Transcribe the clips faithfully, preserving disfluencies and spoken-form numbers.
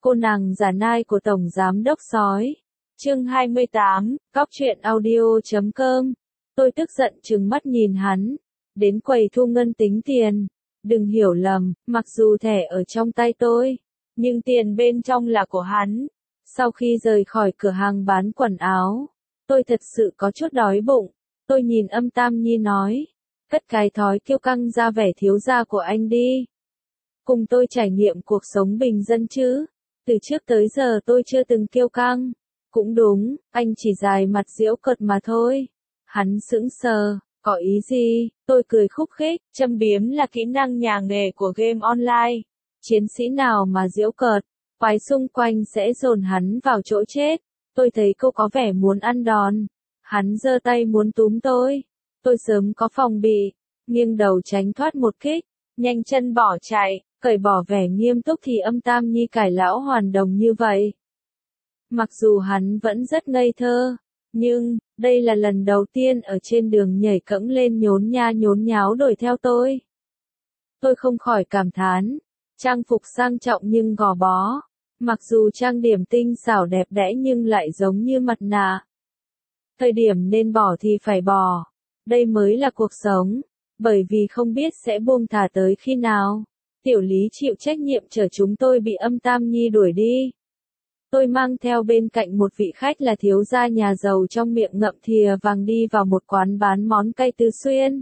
Cô nàng giả nai của Tổng Giám Đốc Sói. Chương hai mươi tám, Cóc truyện audio chấm com. Tôi tức giận trừng mắt nhìn hắn. Đến quầy thu ngân tính tiền. Đừng hiểu lầm, mặc dù thẻ ở trong tay tôi, nhưng tiền bên trong là của hắn. Sau khi rời khỏi cửa hàng bán quần áo, tôi thật sự có chút đói bụng. Tôi nhìn Âm Tam Nhi nói, cất cái thói kiêu căng ra vẻ thiếu gia của anh đi. Cùng tôi trải nghiệm cuộc sống bình dân chứ. Từ trước tới giờ tôi chưa từng kiêu căng. Cũng đúng, anh chỉ dài mặt giễu cợt mà thôi. Hắn sững sờ, có ý gì? Tôi cười khúc khích, châm biếm là kỹ năng nhà nghề của game online. Chiến sĩ nào mà giễu cợt, quái xung quanh sẽ dồn hắn vào chỗ chết. Tôi thấy cô có vẻ muốn ăn đòn. Hắn giơ tay muốn túm tôi. Tôi sớm có phòng bị, nghiêng đầu tránh thoát một kích, nhanh chân bỏ chạy, cởi bỏ vẻ nghiêm túc thì Âm Tam Nhi cải lão hoàn đồng như vậy. Mặc dù hắn vẫn rất ngây thơ, nhưng, đây là lần đầu tiên ở trên đường nhảy cẫng lên nhốn nha nhốn nháo đuổi theo tôi. Tôi không khỏi cảm thán, trang phục sang trọng nhưng gò bó, mặc dù trang điểm tinh xảo đẹp đẽ nhưng lại giống như mặt nạ. Thời điểm nên bỏ thì phải bỏ, đây mới là cuộc sống, bởi vì không biết sẽ buông thả tới khi nào. Tiểu Lý chịu trách nhiệm chở chúng tôi bị Âm Tam Nhi đuổi đi. Tôi mang theo bên cạnh một vị khách là thiếu gia nhà giàu trong miệng ngậm thìa vàng đi vào một quán bán món cay Tứ Xuyên.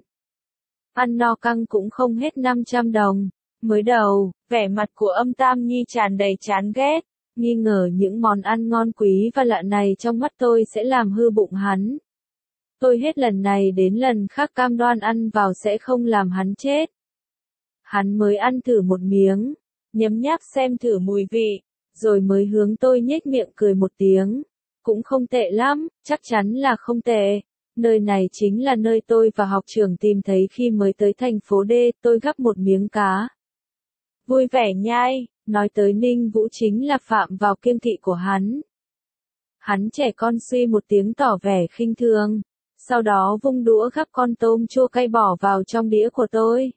Ăn no căng cũng không hết năm trăm đồng. Mới đầu, vẻ mặt của Âm Tam Nhi tràn đầy chán ghét, nghi ngờ những món ăn ngon quý và lạ này trong mắt tôi sẽ làm hư bụng hắn. Tôi hết lần này đến lần khác cam đoan ăn vào sẽ không làm hắn chết. Hắn mới ăn thử một miếng, nhấm nháp xem thử mùi vị, rồi mới hướng tôi nhếch miệng cười một tiếng. Cũng không tệ lắm, chắc chắn là không tệ. Nơi này chính là nơi tôi và học trưởng tìm thấy khi mới tới thành phố D. Tôi gắp một miếng cá. Vui vẻ nhai, nói tới Ninh Vũ chính là phạm vào kiêng kỵ của hắn. Hắn trẻ con suy một tiếng tỏ vẻ khinh thường, sau đó vung đũa gắp con tôm chua cay bỏ vào trong đĩa của tôi.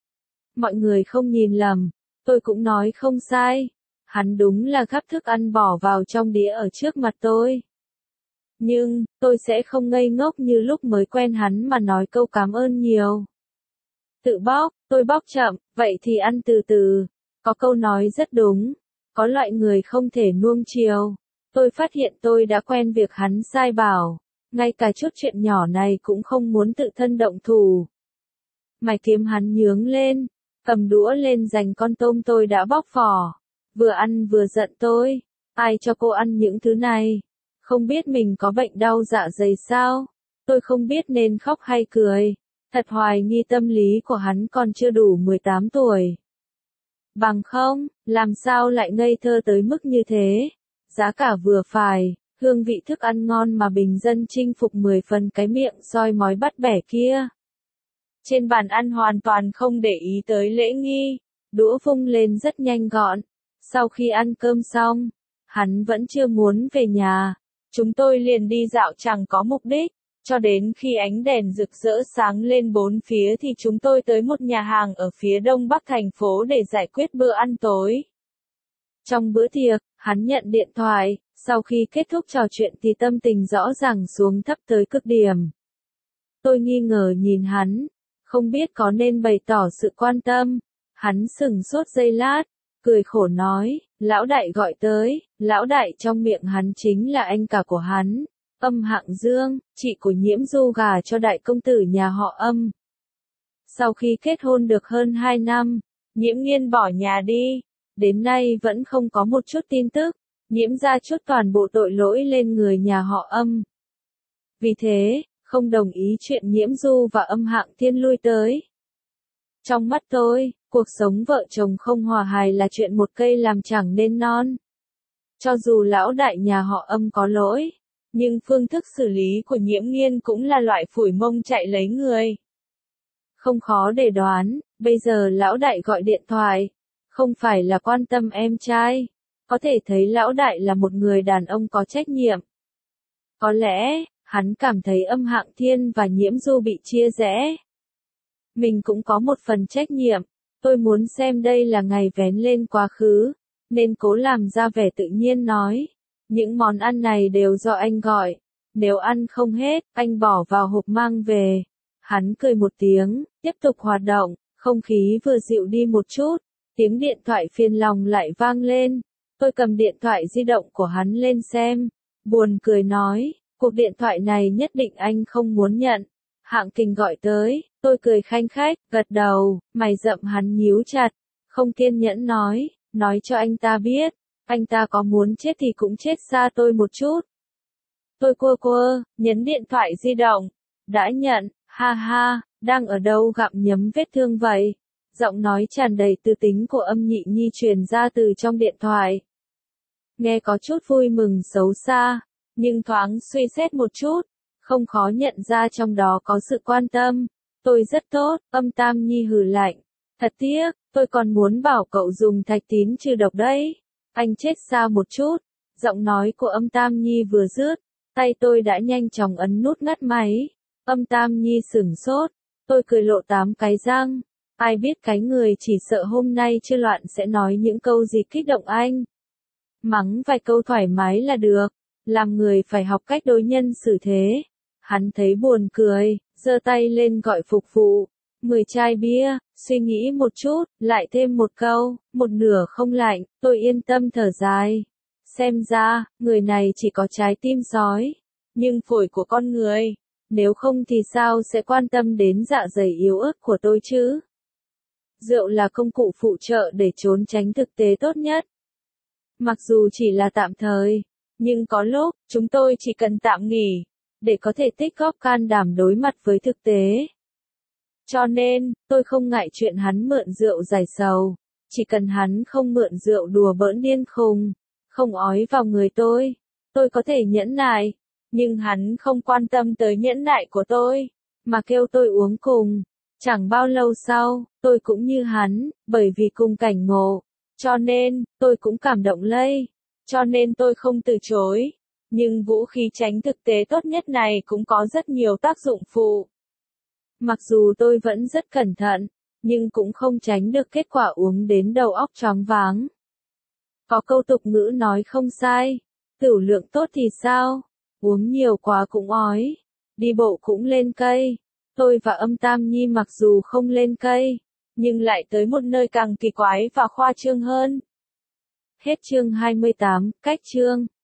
Mọi người không nhìn lầm, tôi cũng nói không sai. Hắn đúng là gắp thức ăn bỏ vào trong đĩa ở trước mặt tôi. Nhưng, tôi sẽ không ngây ngốc như lúc mới quen hắn mà nói câu cảm ơn nhiều. Tự bóc, tôi bóc chậm, vậy thì ăn từ từ. Có câu nói rất đúng, có loại người không thể nuông chiều. Tôi phát hiện tôi đã quen việc hắn sai bảo, ngay cả chút chuyện nhỏ này cũng không muốn tự thân động thủ. Mày kiếm hắn nhướng lên, cầm đũa lên giành con tôm tôi đã bóc vỏ. Vừa ăn vừa giận tôi, ai cho cô ăn những thứ này? Không biết mình có bệnh đau dạ dày sao? Tôi không biết nên khóc hay cười. Thật hoài nghi tâm lý của hắn còn chưa đủ mười tám tuổi. Bằng không, làm sao lại ngây thơ tới mức như thế? Giá cả vừa phải, hương vị thức ăn ngon mà bình dân chinh phục mười phần cái miệng soi mói bắt bẻ kia. Trên bàn ăn hoàn toàn không để ý tới lễ nghi, đũa vung lên rất nhanh gọn. Sau khi ăn cơm xong, hắn vẫn chưa muốn về nhà. Chúng tôi liền đi dạo chẳng có mục đích, cho đến khi ánh đèn rực rỡ sáng lên bốn phía thì chúng tôi tới một nhà hàng ở phía đông bắc thành phố để giải quyết bữa ăn tối. Trong bữa tiệc, hắn nhận điện thoại, sau khi kết thúc trò chuyện thì tâm tình rõ ràng xuống thấp tới cực điểm. Tôi nghi ngờ nhìn hắn, không biết có nên bày tỏ sự quan tâm. Hắn sững sốt giây lát, cười khổ nói, lão đại gọi tới. Lão đại trong miệng hắn chính là anh cả của hắn, Âm Hạng Dương, chị của Nhiễm Du gả cho đại công tử nhà họ Âm. Sau khi kết hôn được hơn hai năm, Nhiễm Nghiên bỏ nhà đi, đến nay vẫn không có một chút tin tức. Nhiễm ra chút toàn bộ tội lỗi lên người nhà họ Âm. Vì thế, không đồng ý chuyện Nhiễm Du và Âm Hạng Thiên lui tới. Trong mắt tôi, cuộc sống vợ chồng không hòa hài là chuyện một cây làm chẳng nên non. Cho dù lão đại nhà họ Âm có lỗi, nhưng phương thức xử lý của Nhiễm Nghiên cũng là loại phủi mông chạy lấy người. Không khó để đoán, bây giờ lão đại gọi điện thoại, không phải là quan tâm em trai, có thể thấy lão đại là một người đàn ông có trách nhiệm. Có lẽ, hắn cảm thấy Âm Hạng Thiên và Nhiễm Du bị chia rẽ. Mình cũng có một phần trách nhiệm, tôi muốn xem đây là ngày vén lên quá khứ, nên cố làm ra vẻ tự nhiên nói. Những món ăn này đều do anh gọi. Nếu ăn không hết, anh bỏ vào hộp mang về. Hắn cười một tiếng, tiếp tục hoạt động, không khí vừa dịu đi một chút. Tiếng điện thoại phiền lòng lại vang lên. Tôi cầm điện thoại di động của hắn lên xem. Buồn cười nói, cuộc điện thoại này nhất định anh không muốn nhận. Hạng Kình gọi tới, tôi cười khanh khách, gật đầu, mày rậm hắn nhíu chặt. Không kiên nhẫn nói, nói cho anh ta biết, anh ta có muốn chết thì cũng chết xa tôi một chút. Tôi quơ quơ, nhấn điện thoại di động. Đã nhận, ha ha, đang ở đâu gặm nhấm vết thương vậy? Giọng nói tràn đầy tư tính của Âm Nhị Nhi truyền ra từ trong điện thoại. Nghe có chút vui mừng xấu xa, nhưng thoáng suy xét một chút, không khó nhận ra trong đó có sự quan tâm. Tôi rất tốt, Âm Tam Nhi hừ lạnh. Thật tiếc, tôi còn muốn bảo cậu dùng thạch tín trừ độc đấy. Anh chết xa một chút. Giọng nói của Âm Tam Nhi vừa dứt, tay tôi đã nhanh chóng ấn nút ngắt máy. Âm Tam Nhi sửng sốt, tôi cười lộ tám cái răng. Ai biết cái người chỉ sợ hôm nay chưa loạn sẽ nói những câu gì kích động anh. Mắng vài câu thoải mái là được, làm người phải học cách đối nhân xử thế. Hắn thấy buồn cười, giơ tay lên gọi phục vụ. Mười chai bia, suy nghĩ một chút, lại thêm một câu, một nửa không lạnh, tôi yên tâm thở dài. Xem ra, người này chỉ có trái tim sói, nhưng phổi của con người. Nếu không thì sao sẽ quan tâm đến dạ dày yếu ớt của tôi chứ? Rượu là công cụ phụ trợ để trốn tránh thực tế tốt nhất. Mặc dù chỉ là tạm thời, nhưng có lúc, chúng tôi chỉ cần tạm nghỉ, để có thể tích góp can đảm đối mặt với thực tế. Cho nên, tôi không ngại chuyện hắn mượn rượu giải sầu, chỉ cần hắn không mượn rượu đùa bỡn điên khùng, không ói vào người tôi, tôi có thể nhẫn nại, nhưng hắn không quan tâm tới nhẫn nại của tôi, mà kêu tôi uống cùng. Chẳng bao lâu sau, tôi cũng như hắn, bởi vì cùng cảnh ngộ, cho nên, tôi cũng cảm động lây, cho nên tôi không từ chối. Nhưng vũ khí tránh thực tế tốt nhất này cũng có rất nhiều tác dụng phụ. Mặc dù tôi vẫn rất cẩn thận, nhưng cũng không tránh được kết quả uống đến đầu óc choáng váng. Có câu tục ngữ nói không sai, tửu lượng tốt thì sao? Uống nhiều quá cũng ói, đi bộ cũng lên cây. Tôi và Âm Tam Nhi mặc dù không lên cây, nhưng lại tới một nơi càng kỳ quái và khoa trương hơn. Hết chương hai mươi tám, cách chương.